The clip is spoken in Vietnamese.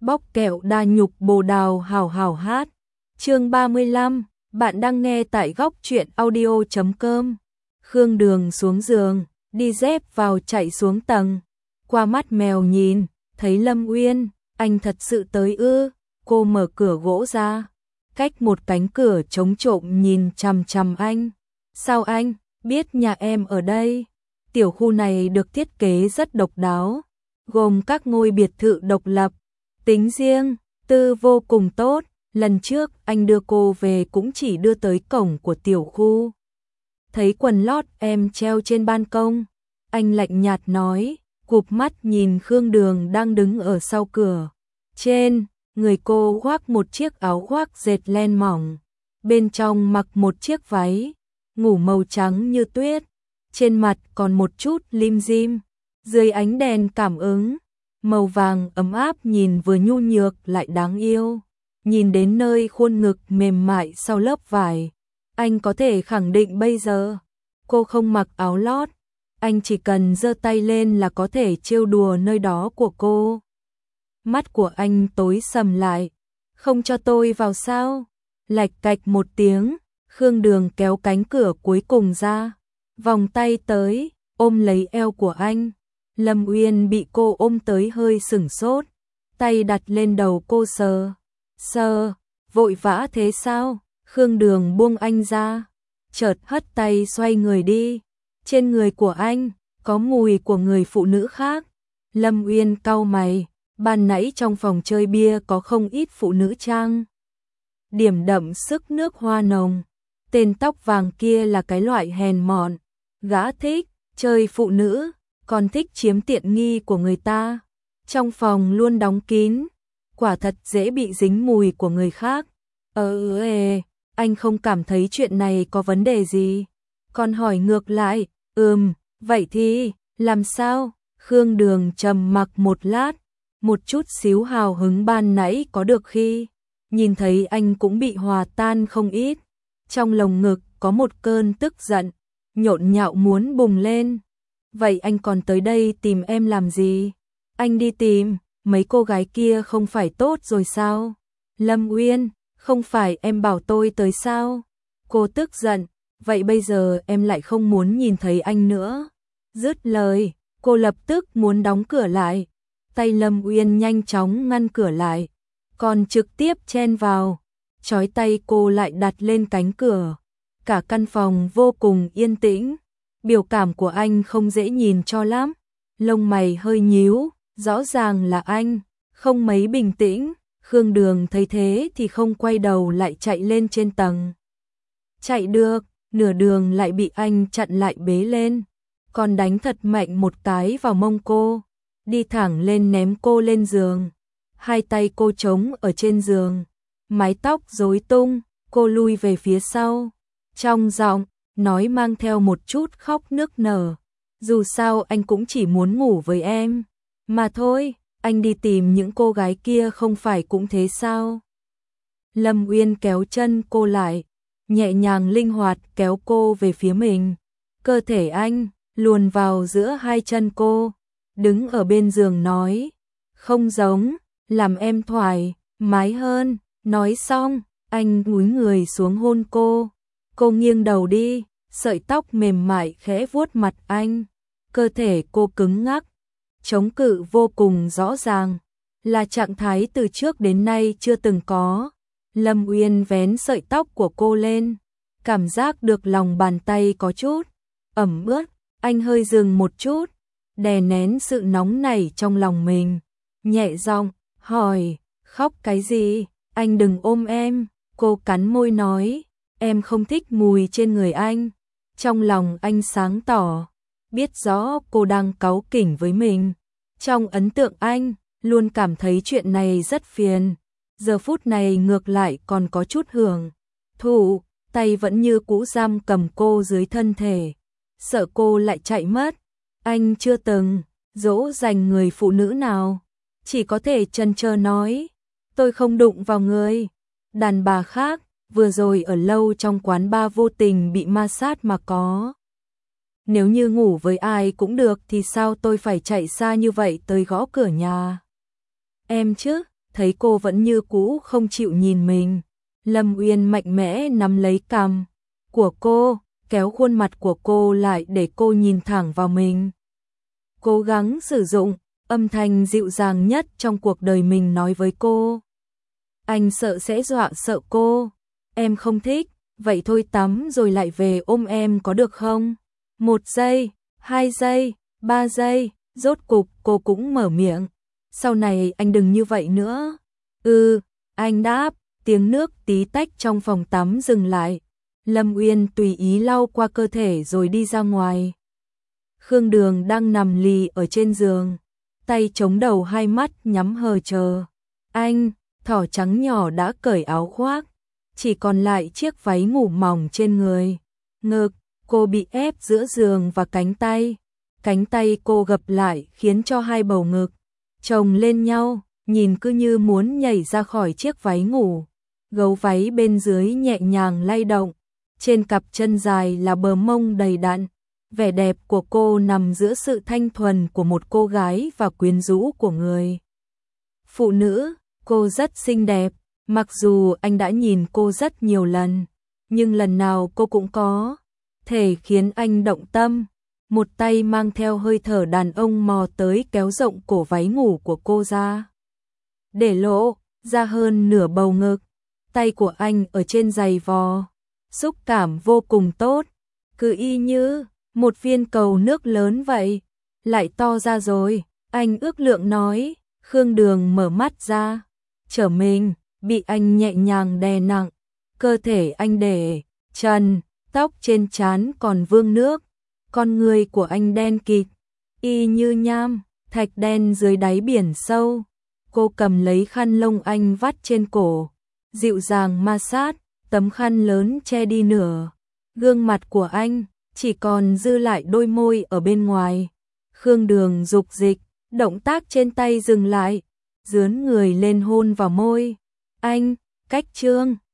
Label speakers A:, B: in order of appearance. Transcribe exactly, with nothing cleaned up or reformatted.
A: Bóc kẹo đa nhục bồ đào hào hào hát. Chương ba mươi lăm, bạn đang nghe tại góc truyện audio chấm com. Khương Đường xuống giường, đi dép vào chạy xuống tầng. Qua mắt mèo nhìn, thấy Lâm Uyên, anh thật sự tới ư? Cô mở cửa gỗ ra, cách một cánh cửa trống trộm nhìn chằm chằm anh. Sao anh biết nhà em ở đây? Tiểu khu này được thiết kế rất độc đáo, gồm các ngôi biệt thự độc lập, tính riêng, tư vô cùng tốt. Lần trước anh đưa cô về cũng chỉ đưa tới cổng của tiểu khu. Thấy quần lót em treo trên ban công, anh lạnh nhạt nói, cụp mắt nhìn Khương Đường đang đứng ở sau cửa. Trên người cô khoác một chiếc áo khoác dệt len mỏng, bên trong mặc một chiếc váy ngủ màu trắng như tuyết, trên mặt còn một chút lim dim. Dưới ánh đèn cảm ứng màu vàng ấm áp nhìn vừa nhu nhược lại đáng yêu. Nhìn đến nơi khuôn ngực mềm mại sau lớp vải, anh có thể khẳng định bây giờ cô không mặc áo lót, anh chỉ cần giơ tay lên là có thể trêu đùa nơi đó của cô. Mắt của anh tối sầm lại, không cho tôi vào sao? Lạch cạch một tiếng, Khương Đường kéo cánh cửa cuối cùng ra, vòng tay tới, ôm lấy eo của anh. Lâm Uyên bị cô ôm tới hơi sửng sốt, tay đặt lên đầu cô sờ. Sờ, vội vã thế sao? Khương Đường buông anh ra, chợt hất tay xoay người đi. Trên người của anh có mùi của người phụ nữ khác. Lâm Uyên cau mày, ban nãy trong phòng chơi bia có không ít phụ nữ trang điểm đậm sức nước hoa nồng. Tên tóc vàng kia là cái loại hèn mọn, gã thích chơi phụ nữ, còn thích chiếm tiện nghi của người ta. Trong phòng luôn đóng kín, quả thật dễ bị dính mùi của người khác. Ờ ê, anh không cảm thấy chuyện này có vấn đề gì? Còn hỏi ngược lại, ừm, vậy thì, làm sao? Khương Đường trầm mặc một lát, một chút xíu hào hứng ban nãy có được khi nhìn thấy anh cũng bị hòa tan không ít. Trong lồng ngực có một cơn tức giận, nhộn nhạo muốn bùng lên. Vậy anh còn tới đây tìm em làm gì? Anh đi tìm mấy cô gái kia không phải tốt rồi sao? Lâm Uyên, không phải em bảo tôi tới sao? Cô tức giận, vậy bây giờ em lại không muốn nhìn thấy anh nữa. Dứt lời, cô lập tức muốn đóng cửa lại. Tay Lâm Uyên nhanh chóng ngăn cửa lại, còn trực tiếp chen vào, trói tay cô lại đặt lên cánh cửa. Cả căn phòng vô cùng yên tĩnh, biểu cảm của anh không dễ nhìn cho lắm. Lông mày hơi nhíu, rõ ràng là anh không mấy bình tĩnh. Khương Đường thấy thế thì không quay đầu lại chạy lên trên tầng. Chạy được, nửa đường lại bị anh chặn lại bế lên, còn đánh thật mạnh một cái vào mông cô, đi thẳng lên ném cô lên giường. Hai tay cô trống ở trên giường, mái tóc rối tung, cô lui về phía sau. Trong giọng nói mang theo một chút khóc nức nở, dù sao anh cũng chỉ muốn ngủ với em mà thôi. Anh đi tìm những cô gái kia không phải cũng thế sao? Lâm Uyên kéo chân cô lại, nhẹ nhàng linh hoạt kéo cô về phía mình. Cơ thể anh luồn vào giữa hai chân cô, đứng ở bên giường nói, không giống, làm em thoải mái hơn. Nói xong, anh cúi người xuống hôn cô. Cô nghiêng đầu đi, sợi tóc mềm mại khẽ vuốt mặt anh. Cơ thể cô cứng ngắc, chống cự vô cùng rõ ràng, là trạng thái từ trước đến nay chưa từng có. Lâm Uyên vén sợi tóc của cô lên, cảm giác được lòng bàn tay có chút ẩm ướt. Anh hơi dừng một chút, đè nén sự nóng nảy trong lòng mình, nhẹ giọng hỏi, khóc cái gì? Anh đừng ôm em. Cô cắn môi nói, em không thích mùi trên người anh. Trong lòng anh sáng tỏ, biết rõ cô đang cáu kỉnh với mình. Trong ấn tượng anh luôn cảm thấy chuyện này rất phiền, giờ phút này ngược lại còn có chút hưởng thụ. Tay vẫn như cũ giam cầm cô dưới thân thể, sợ cô lại chạy mất. Anh chưa từng dỗ dành người phụ nữ nào, chỉ có thể chần chờ nói, tôi không đụng vào người đàn bà khác, vừa rồi ở lâu trong quán bar vô tình bị ma sát mà có. Nếu như ngủ với ai cũng được thì sao tôi phải chạy xa như vậy tới gõ cửa nhà em chứ? thấy cô vẫn như cũ không chịu nhìn mình. Lâm Uyên mạnh mẽ nắm lấy cằm của cô, kéo khuôn mặt của cô lại để cô nhìn thẳng vào mình. Cố gắng sử dụng âm thanh dịu dàng nhất trong cuộc đời mình nói với cô. Anh sợ sẽ dọa sợ cô. Em không thích, vậy thôi tắm rồi lại về ôm em có được không? Một giây, hai giây, ba giây, rốt cục cô cũng mở miệng. Sau này anh đừng như vậy nữa. Ừ, anh đáp, tiếng nước tí tách trong phòng tắm dừng lại. Lâm Uyên tùy ý lau qua cơ thể rồi đi ra ngoài. Khương Đường đang nằm lì ở trên giường, tay chống đầu hai mắt nhắm hờ chờ. Anh, thỏ trắng nhỏ đã cởi áo khoác, chỉ còn lại chiếc váy ngủ mỏng trên người. Ngực, cô bị ép giữa giường và cánh tay. Cánh tay cô gập lại khiến cho hai bầu ngực chồng lên nhau, nhìn cứ như muốn nhảy ra khỏi chiếc váy ngủ. Gấu váy bên dưới nhẹ nhàng lay động, trên cặp chân dài là bờ mông đầy đặn. Vẻ đẹp của cô nằm giữa sự thanh thuần của một cô gái và quyến rũ của người phụ nữ. Cô rất xinh đẹp, mặc dù anh đã nhìn cô rất nhiều lần, nhưng lần nào cô cũng có thể khiến anh động tâm. Một tay mang theo hơi thở đàn ông mò tới kéo rộng cổ váy ngủ của cô ra, để lộ ra hơn nửa bầu ngực. Tay của anh ở trên giày vò, xúc cảm vô cùng tốt, cứ y như một viên cầu nước lớn vậy. Lại to ra rồi, anh ước lượng nói. Khương Đường mở mắt ra, trở mình, bị anh nhẹ nhàng đè nặng. Cơ thể anh để trần, tóc trên trán còn vương nước. Con người của anh đen kịt, y như nham thạch đen dưới đáy biển sâu. Cô cầm lấy khăn lông anh vắt trên cổ, dịu dàng ma sát. Tấm khăn lớn che đi nửa gương mặt của anh, chỉ còn dư lại đôi môi ở bên ngoài. Khương Đường dục dịch, động tác trên tay dừng lại, dướn người lên hôn vào môi anh. Cách chương